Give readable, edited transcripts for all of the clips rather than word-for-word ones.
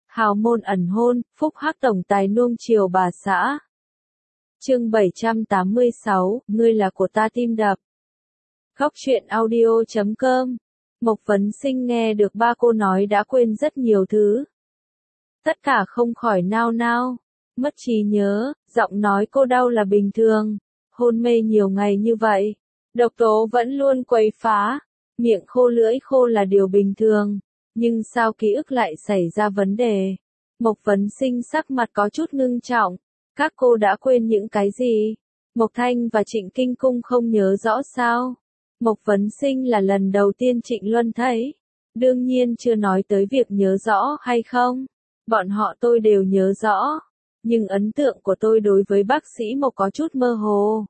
Hào môn ẩn hôn, phúc hắc tổng tài nuông chiều bà xã. Chương 786, ngươi là của ta tim đập. Góc truyện audio.com. Mộc Vấn Sinh nghe được ba cô nói đã quên rất nhiều thứ. Tất cả không khỏi nao nao, mất trí nhớ, giọng nói cô đau là bình thường. Hôn mê nhiều ngày như vậy, độc tố vẫn luôn quấy phá, miệng khô lưỡi khô là điều bình thường. Nhưng sao ký ức lại xảy ra vấn đề? Mộc Vấn Sinh sắc mặt có chút ngưng trọng. Các cô đã quên những cái gì? Mộc Thanh và Trịnh Kinh Cung không nhớ rõ sao? Mộc Vấn Sinh là lần đầu tiên Trịnh Luân thấy. Đương nhiên chưa nói tới việc nhớ rõ hay không. Bọn họ tôi đều nhớ rõ. Nhưng ấn tượng của tôi đối với bác sĩ Mộc có chút mơ hồ.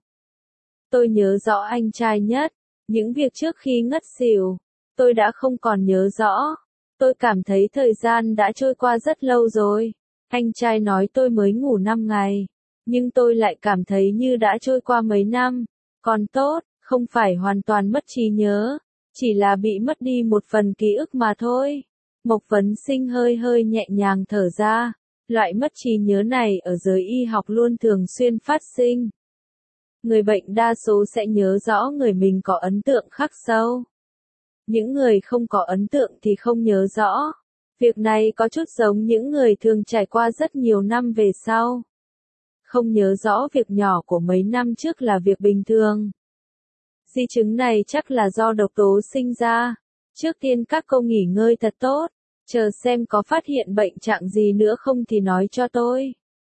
Tôi nhớ rõ anh trai nhất. Những việc trước khi ngất xỉu, tôi đã không còn nhớ rõ. Tôi cảm thấy thời gian đã trôi qua rất lâu rồi. Anh trai nói tôi mới ngủ 5 ngày. Nhưng tôi lại cảm thấy như đã trôi qua mấy năm. Còn tốt, không phải hoàn toàn mất trí nhớ. Chỉ là bị mất đi một phần ký ức mà thôi. Mộc Vấn Sinh hơi hơi nhẹ nhàng thở ra. Loại mất trí nhớ này ở giới y học luôn thường xuyên phát sinh. Người bệnh đa số sẽ nhớ rõ người mình có ấn tượng khắc sâu. Những người không có ấn tượng thì không nhớ rõ. Việc này có chút giống những người thường trải qua rất nhiều năm về sau. Không nhớ rõ việc nhỏ của mấy năm trước là việc bình thường. Di chứng này chắc là do độc tố sinh ra. Trước tiên các cô nghỉ ngơi thật tốt. Chờ xem có phát hiện bệnh trạng gì nữa không thì nói cho tôi.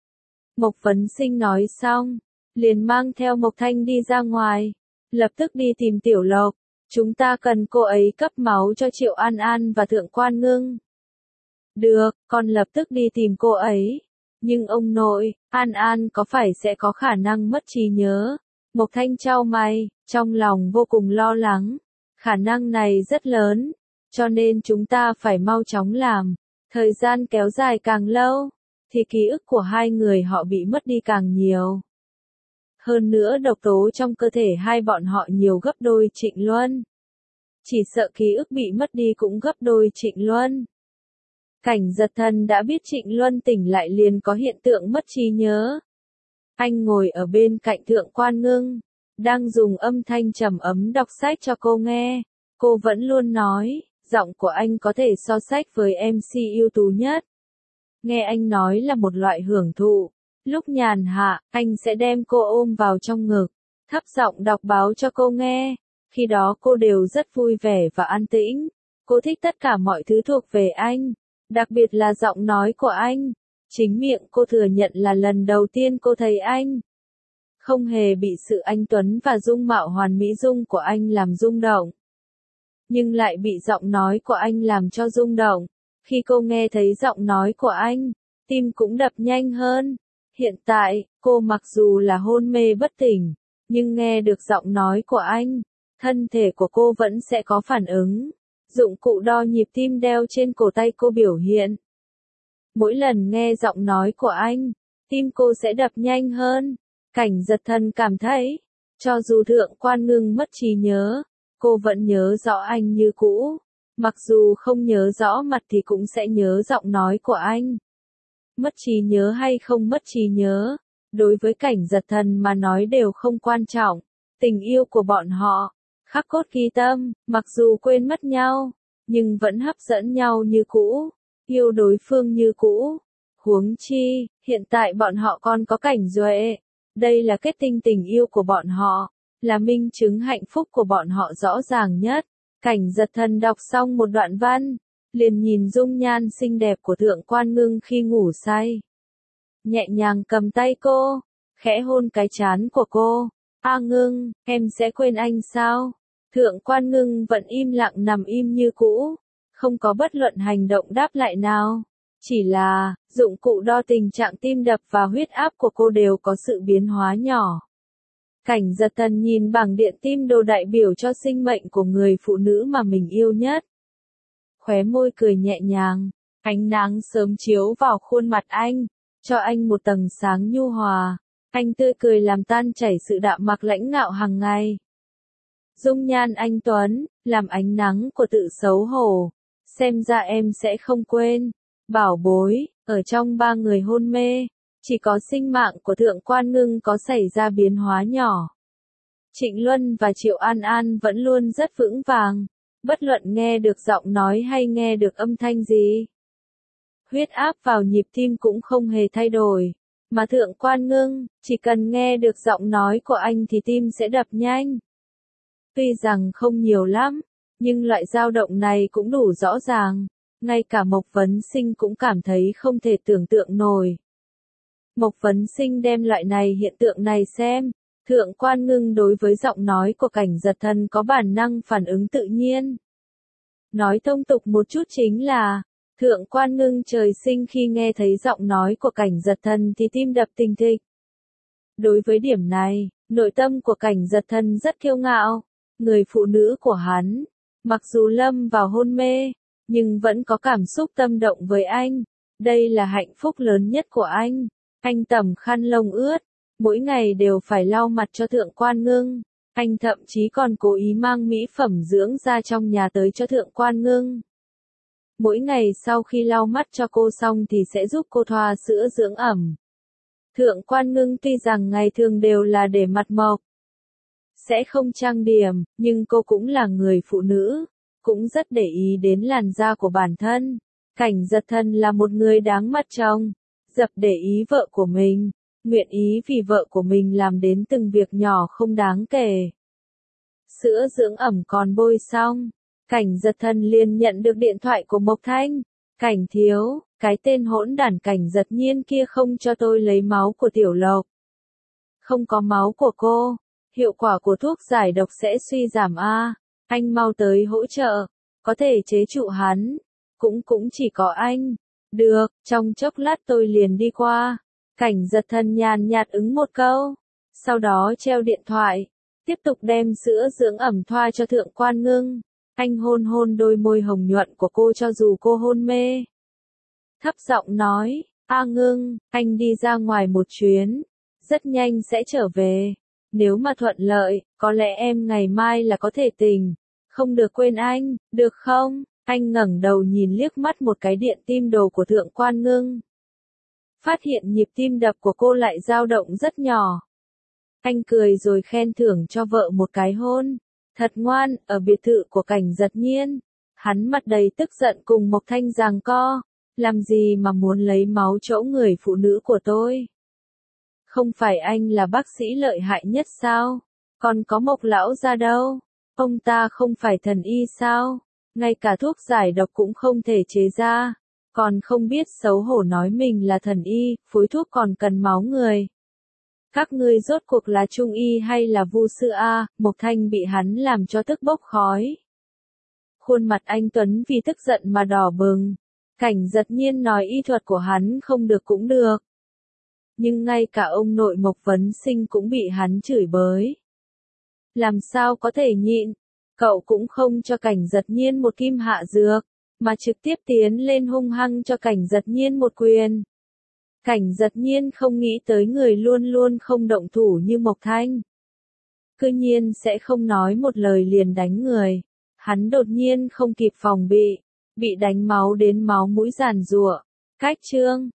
Mộc Vấn Sinh nói xong, liền mang theo Mộc Thanh đi ra ngoài. Lập tức đi tìm Tiểu Lộc. Chúng ta cần cô ấy cấp máu cho Triệu An An và Thượng Quan Ngưng. Được, con lập tức đi tìm cô ấy. Nhưng ông nội, An An có phải sẽ có khả năng mất trí nhớ? Mộc Thanh chau mày, trong lòng vô cùng lo lắng. Khả năng này rất lớn, cho nên chúng ta phải mau chóng làm. Thời gian kéo dài càng lâu, thì ký ức của hai người họ bị mất đi càng nhiều. Hơn nữa độc tố trong cơ thể hai bọn họ nhiều gấp đôi Trịnh Luân. Chỉ sợ ký ức bị mất đi cũng gấp đôi Trịnh Luân. Cảnh Giật Thần đã biết Trịnh Luân tỉnh lại liền có hiện tượng mất trí nhớ. Anh ngồi ở bên cạnh Thượng Quan Ngưng, đang dùng âm thanh trầm ấm đọc sách cho cô nghe. Cô vẫn luôn nói, giọng của anh có thể so sách với MC ưu tú nhất. Nghe anh nói là một loại hưởng thụ. Lúc nhàn hạ, anh sẽ đem cô ôm vào trong ngực, thấp giọng đọc báo cho cô nghe. Khi đó cô đều rất vui vẻ và an tĩnh. Cô thích tất cả mọi thứ thuộc về anh, đặc biệt là giọng nói của anh. Chính miệng cô thừa nhận là lần đầu tiên cô thấy anh. Không hề bị sự anh tuấn và dung mạo hoàn mỹ dung của anh làm rung động. Nhưng lại bị giọng nói của anh làm cho rung động. Khi cô nghe thấy giọng nói của anh, tim cũng đập nhanh hơn. Hiện tại, cô mặc dù là hôn mê bất tỉnh, nhưng nghe được giọng nói của anh, thân thể của cô vẫn sẽ có phản ứng. Dụng cụ đo nhịp tim đeo trên cổ tay cô biểu hiện. Mỗi lần nghe giọng nói của anh, tim cô sẽ đập nhanh hơn. Cảnh Giật Thần cảm thấy, cho dù Thượng Quan Ngưng mất trí nhớ, cô vẫn nhớ rõ anh như cũ. Mặc dù không nhớ rõ mặt thì cũng sẽ nhớ giọng nói của anh. Mất trí nhớ hay không mất trí nhớ, đối với Cảnh Giật Thần mà nói đều không quan trọng. Tình yêu của bọn họ, khắc cốt ghi tâm, mặc dù quên mất nhau, nhưng vẫn hấp dẫn nhau như cũ, yêu đối phương như cũ. Huống chi, hiện tại bọn họ còn có Cảnh Duệ. Đây là kết tinh tình yêu của bọn họ, là minh chứng hạnh phúc của bọn họ rõ ràng nhất. Cảnh Giật Thần đọc xong một đoạn văn, liền nhìn dung nhan xinh đẹp của Thượng Quan Ngưng khi ngủ say. Nhẹ nhàng cầm tay cô, khẽ hôn cái trán của cô. A Ngưng, em sẽ quên anh sao? Thượng Quan Ngưng vẫn im lặng nằm im như cũ, không có bất luận hành động đáp lại nào. Chỉ là, dụng cụ đo tình trạng tim đập và huyết áp của cô đều có sự biến hóa nhỏ. Cảnh Giật Thần nhìn bảng điện tim đồ đại biểu cho sinh mệnh của người phụ nữ mà mình yêu nhất. Khóe môi cười nhẹ nhàng, ánh nắng sớm chiếu vào khuôn mặt anh, cho anh một tầng sáng nhu hòa. Anh tươi cười làm tan chảy sự đạm mạc lãnh ngạo hàng ngày. Dung nhan anh tuấn, làm ánh nắng của tự xấu hổ. Xem ra em sẽ không quên. Bảo bối, ở trong 3 người hôn mê, chỉ có sinh mạng của Thượng Quan Ngưng có xảy ra biến hóa nhỏ. Trịnh Luân và Triệu An An vẫn luôn rất vững vàng, bất luận nghe được giọng nói hay nghe được âm thanh gì. Huyết áp vào nhịp tim cũng không hề thay đổi, mà Thượng Quan Ngưng, chỉ cần nghe được giọng nói của anh thì tim sẽ đập nhanh. Tuy rằng không nhiều lắm, nhưng loại dao động này cũng đủ rõ ràng, ngay cả Mộc Vấn Sinh cũng cảm thấy không thể tưởng tượng nổi. Mộc Vấn Sinh đem loại này hiện tượng này xem, Thượng Quan Ngưng đối với giọng nói của Cảnh Giật Thần có bản năng phản ứng tự nhiên. Nói thông tục một chút chính là, Thượng Quan Ngưng trời sinh khi nghe thấy giọng nói của Cảnh Giật Thần thì tim đập thình thịch. Đối với điểm này, nội tâm của Cảnh Giật Thần rất kiêu ngạo, người phụ nữ của hắn, mặc dù lâm vào hôn mê, nhưng vẫn có cảm xúc tâm động với anh, đây là hạnh phúc lớn nhất của anh. Anh tẩm khăn lông ướt, mỗi ngày đều phải lau mặt cho Thượng Quan Ngưng, anh thậm chí còn cố ý mang mỹ phẩm dưỡng da trong nhà tới cho Thượng Quan Ngưng. Mỗi ngày sau khi lau mắt cho cô xong thì sẽ giúp cô thoa sữa dưỡng ẩm. Thượng Quan Ngưng tuy rằng ngày thường đều là để mặt mộc, sẽ không trang điểm, nhưng cô cũng là người phụ nữ, cũng rất để ý đến làn da của bản thân. Cảnh Giật Thần là một người đáng mặt trông, dập để ý vợ của mình, nguyện ý vì vợ của mình làm đến từng việc nhỏ không đáng kể. Sữa dưỡng ẩm còn bôi xong, Cảnh Giật Thần liền nhận được điện thoại của Mộc Thanh. Cảnh thiếu, cái tên hỗn đản Cảnh Giật Nhiên kia không cho tôi lấy máu của Tiểu Lộc. Không có máu của cô, hiệu quả của thuốc giải độc sẽ suy giảm a. Anh mau tới hỗ trợ, có thể chế trụ hắn. Cũng chỉ có anh. Được, trong chốc lát tôi liền đi qua. Cảnh Giật Thần nhàn nhạt ứng một câu, sau đó treo điện thoại, tiếp tục đem sữa dưỡng ẩm thoa cho Thượng Quan Ngưng. Anh hôn hôn đôi môi hồng nhuận của cô cho dù cô hôn mê. Thấp giọng nói, A Ngưng, anh đi ra ngoài một chuyến, rất nhanh sẽ trở về. Nếu mà thuận lợi, có lẽ em ngày mai là có thể tỉnh. Không được quên anh, được không? Anh ngẩng đầu nhìn liếc mắt một cái điện tim đồ của Thượng Quan Ngưng. Phát hiện nhịp tim đập của cô lại dao động rất nhỏ. Anh cười rồi khen thưởng cho vợ một cái hôn. Thật ngoan, ở biệt thự của Cảnh Giật Nhiên. Hắn mặt đầy tức giận cùng Mộc Thanh giằng co. Làm gì mà muốn lấy máu chỗ người phụ nữ của tôi? Không phải anh là bác sĩ lợi hại nhất sao? Còn có Mộc lão gia đâu? Ông ta không phải thần y sao? Ngay cả thuốc giải độc cũng không thể chế ra. Còn không biết xấu hổ nói mình là thần y, phối thuốc còn cần máu người. Các ngươi rốt cuộc là trung y hay là vu sư a? Mộc Thanh bị hắn làm cho tức bốc khói. Khuôn mặt anh Tuấn vì tức giận mà đỏ bừng. Cảnh Giật Nhiên nói y thuật của hắn không được cũng được. Nhưng ngay cả ông nội Mộc Vấn Sinh cũng bị hắn chửi bới. Làm sao có thể nhịn? Cậu cũng không cho Cảnh Giật Nhiên một kim hạ dược, mà trực tiếp tiến lên hung hăng cho Cảnh Giật Nhiên một quyền. Cảnh Giật Nhiên không nghĩ tới người luôn luôn không động thủ như Mộc Thanh. Cư nhiên sẽ không nói một lời liền đánh người. Hắn đột nhiên không kịp phòng bị đánh máu đến máu mũi giàn giụa. Cách chương